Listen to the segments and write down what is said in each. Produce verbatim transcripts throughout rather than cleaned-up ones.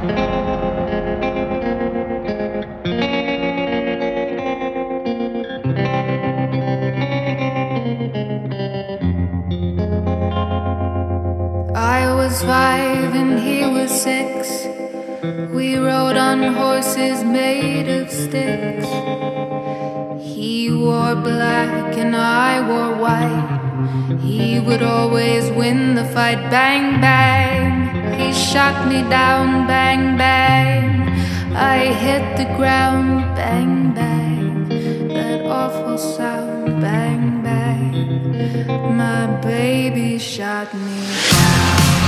I was five and he was six. We rode on horses made of sticks. He wore black and I wore white. He would always win the fight. Bang, bang. He shot me down. Bang, bang. I hit the ground. Bang, bang. That awful sound. Bang, bang. My baby shot me down.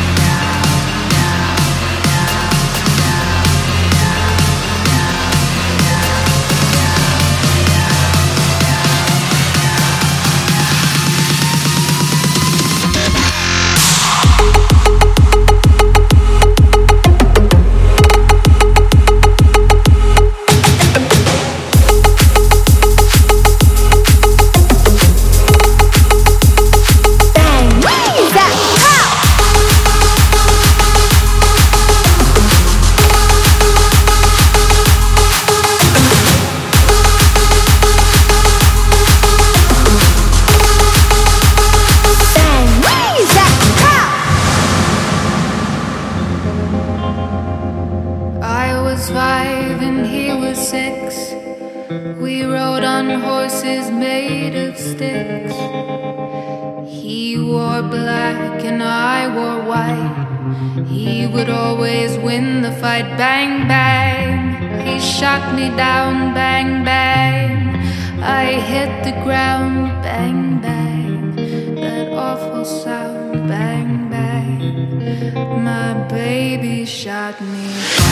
Five and he was six. We rode on horses made of sticks. He wore black and I wore white. He would always win the fight. Bang, bang. He shot me down. Bang, bang. I hit the ground. Bang, bang. That awful sound. Bang, bang. My baby shot me down.